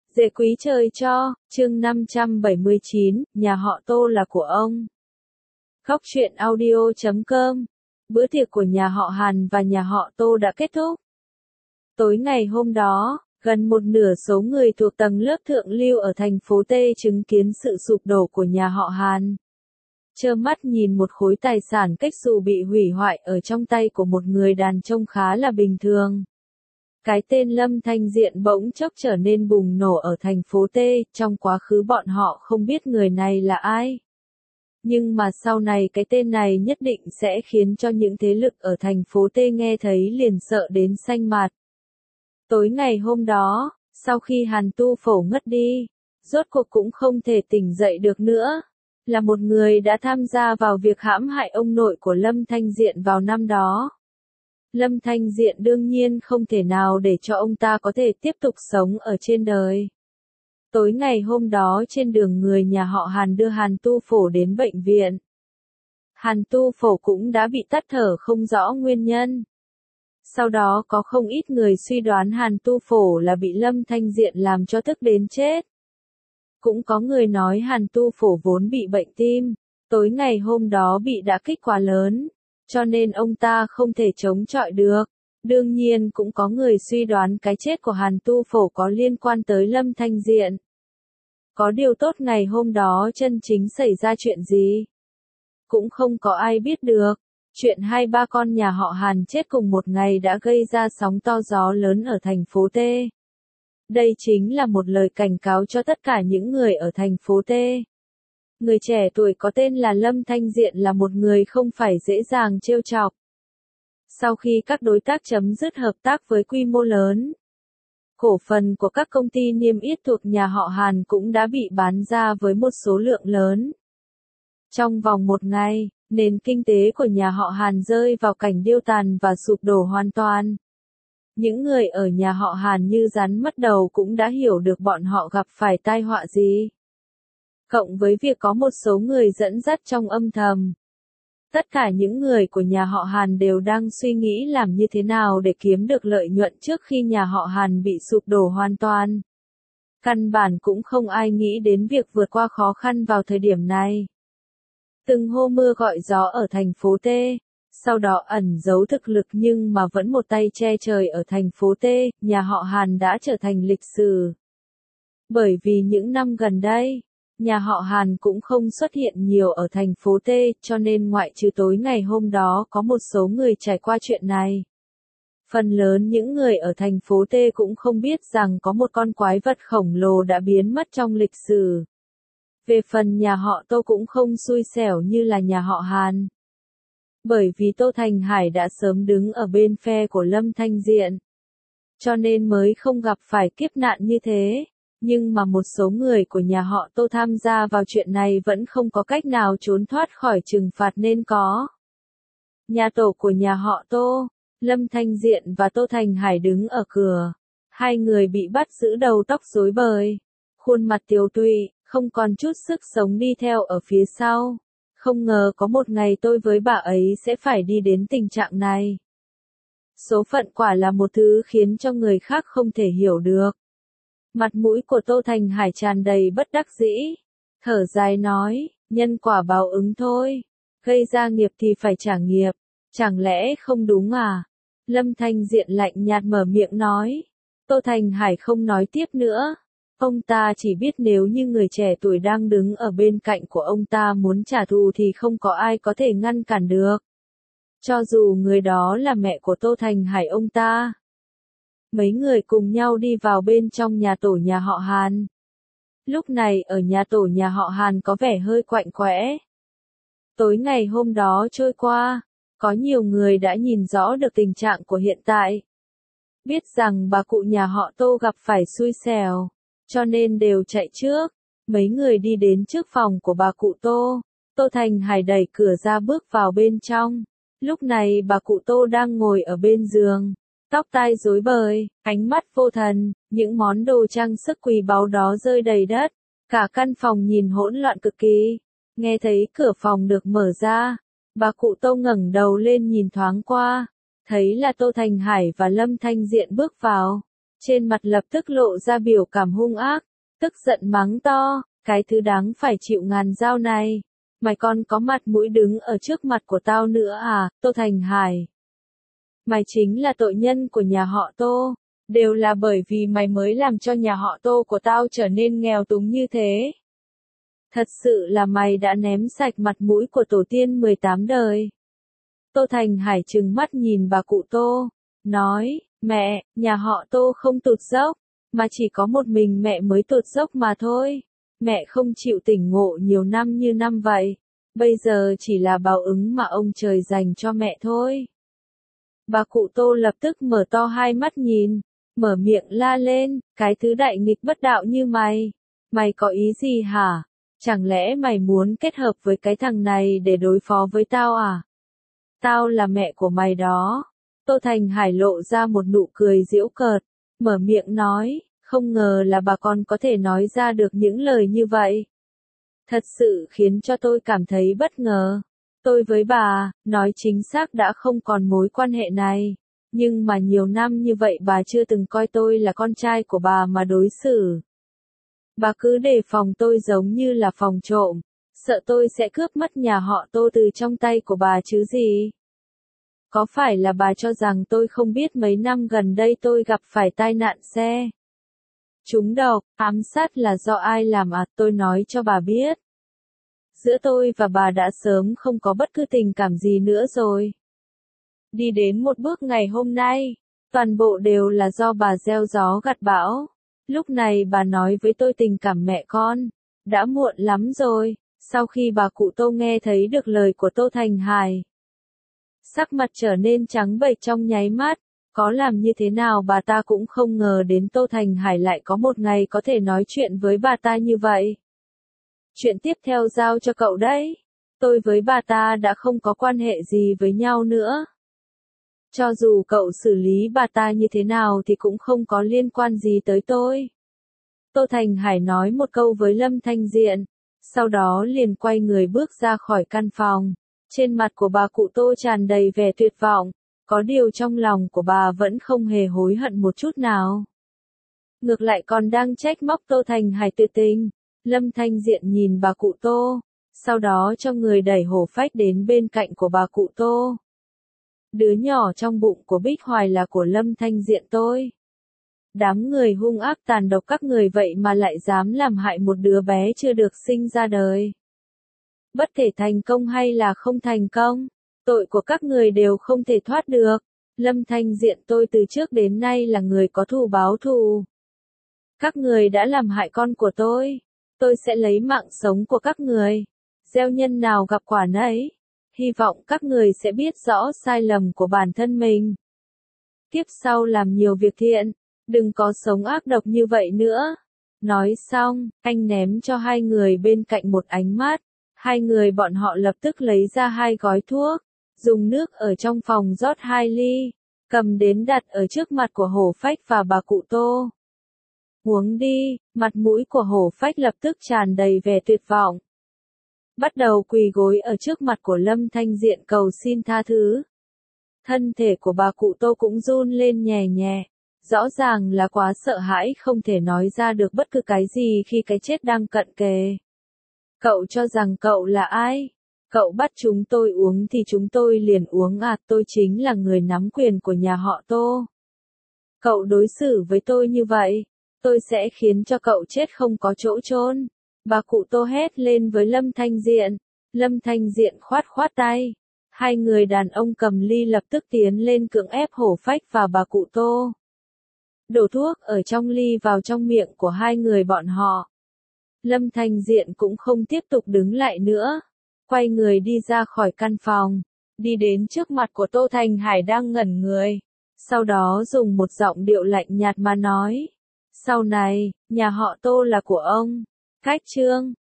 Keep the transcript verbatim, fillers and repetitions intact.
Dễ quý trời cho, chương năm trăm bảy mươi chín, nhà họ Tô là của ông. Góc truyện audio chấm com. Bữa tiệc của nhà họ Hàn và nhà họ Tô đã kết thúc. Tối ngày hôm đó, gần một nửa số người thuộc tầng lớp thượng lưu ở thành phố T chứng kiến sự sụp đổ của nhà họ Hàn. Trơ mắt nhìn một khối tài sản cách xù bị hủy hoại ở trong tay của một người đàn trông khá là bình thường. Cái tên Lâm Thanh Diện bỗng chốc trở nên bùng nổ ở thành phố T, trong quá khứ bọn họ không biết người này là ai. Nhưng mà sau này cái tên này nhất định sẽ khiến cho những thế lực ở thành phố T nghe thấy liền sợ đến xanh mặt. Tối ngày hôm đó, sau khi Hàn Tu Phổ ngất đi, rốt cuộc cũng không thể tỉnh dậy được nữa, là một người đã tham gia vào việc hãm hại ông nội của Lâm Thanh Diện vào năm đó. Lâm Thanh Diện đương nhiên không thể nào để cho ông ta có thể tiếp tục sống ở trên đời. Tối ngày hôm đó trên đường người nhà họ Hàn đưa Hàn Tu Phổ đến bệnh viện. Hàn Tu Phổ cũng đã bị tắt thở không rõ nguyên nhân. Sau đó có không ít người suy đoán Hàn Tu Phổ là bị Lâm Thanh Diện làm cho tức đến chết. Cũng có người nói Hàn Tu Phổ vốn bị bệnh tim, tối ngày hôm đó bị đả kích quá lớn, cho nên ông ta không thể chống chọi được. Đương nhiên cũng có người suy đoán cái chết của Hàn Tu Phổ có liên quan tới Lâm Thanh Diện. Có điều tốt ngày hôm đó chân chính xảy ra chuyện gì? Cũng không có ai biết được. Chuyện hai ba con nhà họ Hàn chết cùng một ngày đã gây ra sóng to gió lớn ở thành phố T. Đây chính là một lời cảnh cáo cho tất cả những người ở thành phố T. Người trẻ tuổi có tên là Lâm Thanh Diện là một người không phải dễ dàng trêu chọc. Sau khi các đối tác chấm dứt hợp tác với quy mô lớn, cổ phần của các công ty niêm yết thuộc nhà họ Hàn cũng đã bị bán ra với một số lượng lớn. Trong vòng một ngày, nền kinh tế của nhà họ Hàn rơi vào cảnh điêu tàn và sụp đổ hoàn toàn. Những người ở nhà họ Hàn như rắn mất đầu cũng đã hiểu được bọn họ gặp phải tai họa gì. Cộng với việc có một số người dẫn dắt trong âm thầm. Tất cả những người của nhà họ Hàn đều đang suy nghĩ làm như thế nào để kiếm được lợi nhuận trước khi nhà họ Hàn bị sụp đổ hoàn toàn. Căn bản cũng không ai nghĩ đến việc vượt qua khó khăn vào thời điểm này. Từng hô mưa gọi gió ở thành phố T, sau đó ẩn giấu thực lực nhưng mà vẫn một tay che trời ở thành phố T, nhà họ Hàn đã trở thành lịch sử. Bởi vì những năm gần đây, nhà họ Hàn cũng không xuất hiện nhiều ở thành phố T, cho nên ngoại trừ tối ngày hôm đó có một số người trải qua chuyện này. Phần lớn những người ở thành phố T cũng không biết rằng có một con quái vật khổng lồ đã biến mất trong lịch sử. Về phần nhà họ Tô cũng không xui xẻo như là nhà họ Hàn. Bởi vì Tô Thành Hải đã sớm đứng ở bên phe của Lâm Thanh Diện, cho nên mới không gặp phải kiếp nạn như thế. Nhưng mà một số người của nhà họ Tô tham gia vào chuyện này vẫn không có cách nào trốn thoát khỏi trừng phạt nên có. Nhà tổ của nhà họ Tô, Lâm Thanh Diện và Tô Thành Hải đứng ở cửa. Hai người bị bắt giữ đầu tóc rối bời, khuôn mặt tiều tụy, không còn chút sức sống đi theo ở phía sau. Không ngờ có một ngày tôi với bà ấy sẽ phải đi đến tình trạng này. Số phận quả là một thứ khiến cho người khác không thể hiểu được. Mặt mũi của Tô Thành Hải tràn đầy bất đắc dĩ, thở dài nói, nhân quả báo ứng thôi, gây ra nghiệp thì phải trả nghiệp, chẳng lẽ không đúng à? Lâm Thanh Diện lạnh nhạt mở miệng nói. Tô Thành Hải không nói tiếp nữa, ông ta chỉ biết nếu như người trẻ tuổi đang đứng ở bên cạnh của ông ta muốn trả thù thì không có ai có thể ngăn cản được. Cho dù người đó là mẹ của Tô Thành Hải ông ta. Mấy người cùng nhau đi vào bên trong nhà tổ nhà họ Hàn. Lúc này ở nhà tổ nhà họ Hàn có vẻ hơi quạnh quẽ. Tối ngày hôm đó trôi qua, có nhiều người đã nhìn rõ được tình trạng của hiện tại. Biết rằng bà cụ nhà họ Tô gặp phải xui xẻo, cho nên đều chạy trước. Mấy người đi đến trước phòng của bà cụ Tô. Tô Thành Hải đẩy cửa ra bước vào bên trong. Lúc này bà cụ Tô đang ngồi ở bên giường. Tóc tai rối bời, ánh mắt vô thần, những món đồ trang sức quý báu đó rơi đầy đất. Cả căn phòng nhìn hỗn loạn cực kỳ. Nghe thấy cửa phòng được mở ra, bà cụ Tô ngẩng đầu lên nhìn thoáng qua, thấy là Tô Thành Hải và Lâm Thanh Diện bước vào. trên mặt lập tức lộ ra biểu cảm hung ác, tức giận mắng to, cái thứ đáng phải chịu ngàn dao này. Mày còn có mặt mũi đứng ở trước mặt của tao nữa à, Tô Thành Hải. Mày chính là tội nhân của nhà họ Tô, đều là bởi vì mày mới làm cho nhà họ Tô của tao trở nên nghèo túng như thế. Thật sự là mày đã ném sạch mặt mũi của tổ tiên mười tám đời. Tô Thành Hải trừng mắt nhìn bà cụ Tô, nói, mẹ, nhà họ Tô không tụt dốc, mà chỉ có một mình mẹ mới tụt dốc mà thôi. Mẹ không chịu tỉnh ngộ nhiều năm như năm vậy, bây giờ chỉ là báo ứng mà ông trời dành cho mẹ thôi. Bà cụ Tô lập tức mở to hai mắt nhìn, mở miệng la lên, cái thứ đại nghịch bất đạo như mày, mày có ý gì hả? Chẳng lẽ mày muốn kết hợp với cái thằng này để đối phó với tao à? Tao là mẹ của mày đó. Tô Thành Hải lộ ra một nụ cười giễu cợt, mở miệng nói, không ngờ là bà con có thể nói ra được những lời như vậy. Thật sự khiến cho tôi cảm thấy bất ngờ. Tôi với bà, nói chính xác đã không còn mối quan hệ này. Nhưng mà nhiều năm như vậy bà chưa từng coi tôi là con trai của bà mà đối xử. Bà cứ đề phòng tôi giống như là phòng trộm, sợ tôi sẽ cướp mất nhà họ Tô từ trong tay của bà chứ gì. Có phải là bà cho rằng tôi không biết mấy năm gần đây tôi gặp phải tai nạn xe trúng độc, ám sát là do ai làm à, tôi nói cho bà biết. Giữa tôi và bà đã sớm không có bất cứ tình cảm gì nữa rồi. Đi đến một bước ngày hôm nay, toàn bộ đều là do bà gieo gió gặt bão. Lúc này bà nói với tôi tình cảm mẹ con, đã muộn lắm rồi. Sau khi bà cụ Tô nghe thấy được lời của Tô Thành Hải, sắc mặt trở nên trắng bệch trong nháy mắt, có làm như thế nào bà ta cũng không ngờ đến Tô Thành Hải lại có một ngày có thể nói chuyện với bà ta như vậy. Chuyện tiếp theo giao cho cậu đấy, tôi với bà ta đã không có quan hệ gì với nhau nữa. Cho dù cậu xử lý bà ta như thế nào thì cũng không có liên quan gì tới tôi. Tô Thành Hải nói một câu với Lâm Thanh Diện, sau đó liền quay người bước ra khỏi căn phòng. Trên mặt của bà cụ Tô tràn đầy vẻ tuyệt vọng, có điều trong lòng của bà vẫn không hề hối hận một chút nào. Ngược lại còn đang trách móc Tô Thành Hải tuyệt tình. Lâm Thanh Diện nhìn bà cụ Tô, sau đó cho người đẩy hổ phách đến bên cạnh của bà cụ Tô. Đứa nhỏ trong bụng của Bích Hoài là của Lâm Thanh Diện tôi. Đám người hung ác tàn độc các người vậy mà lại dám làm hại một đứa bé chưa được sinh ra đời. Bất kể thành công hay là không thành công, tội của các người đều không thể thoát được. Lâm Thanh Diện tôi từ trước đến nay là người có thù báo thù. Các người đã làm hại con của tôi, tôi sẽ lấy mạng sống của các người. Gieo nhân nào gặp quả nấy. Hy vọng các người sẽ biết rõ sai lầm của bản thân mình. Tiếp sau làm nhiều việc thiện, đừng có sống ác độc như vậy nữa. Nói xong, anh ném cho hai người bên cạnh một ánh mắt. Hai người bọn họ lập tức lấy ra hai gói thuốc, dùng nước ở trong phòng rót hai ly, cầm đến đặt ở trước mặt của Hổ Phách và bà cụ Tô. Uống đi, mặt mũi của Hổ Phách lập tức tràn đầy vẻ tuyệt vọng. Bắt đầu quỳ gối ở trước mặt của Lâm Thanh Diện cầu xin tha thứ. Thân thể của bà cụ Tô cũng run lên nhẹ nhẹ, rõ ràng là quá sợ hãi không thể nói ra được bất cứ cái gì khi cái chết đang cận kề. Cậu cho rằng cậu là ai? Cậu bắt chúng tôi uống thì chúng tôi liền uống à, tôi chính là người nắm quyền của nhà họ Tô. Cậu đối xử với tôi như vậy, tôi sẽ khiến cho cậu chết không có chỗ chôn. Bà cụ Tô hét lên với Lâm Thanh Diện. Lâm Thanh Diện khoát khoát tay. Hai người đàn ông cầm ly lập tức tiến lên cưỡng ép Hổ Phách và bà cụ Tô. Đổ thuốc ở trong ly vào trong miệng của hai người bọn họ. Lâm Thanh Diện cũng không tiếp tục đứng lại nữa. Quay người đi ra khỏi căn phòng. Đi đến trước mặt của Tô Thành Hải đang ngẩn người. Sau đó dùng một giọng điệu lạnh nhạt mà nói. Sau này, nhà họ Tô là của ông. Cách chương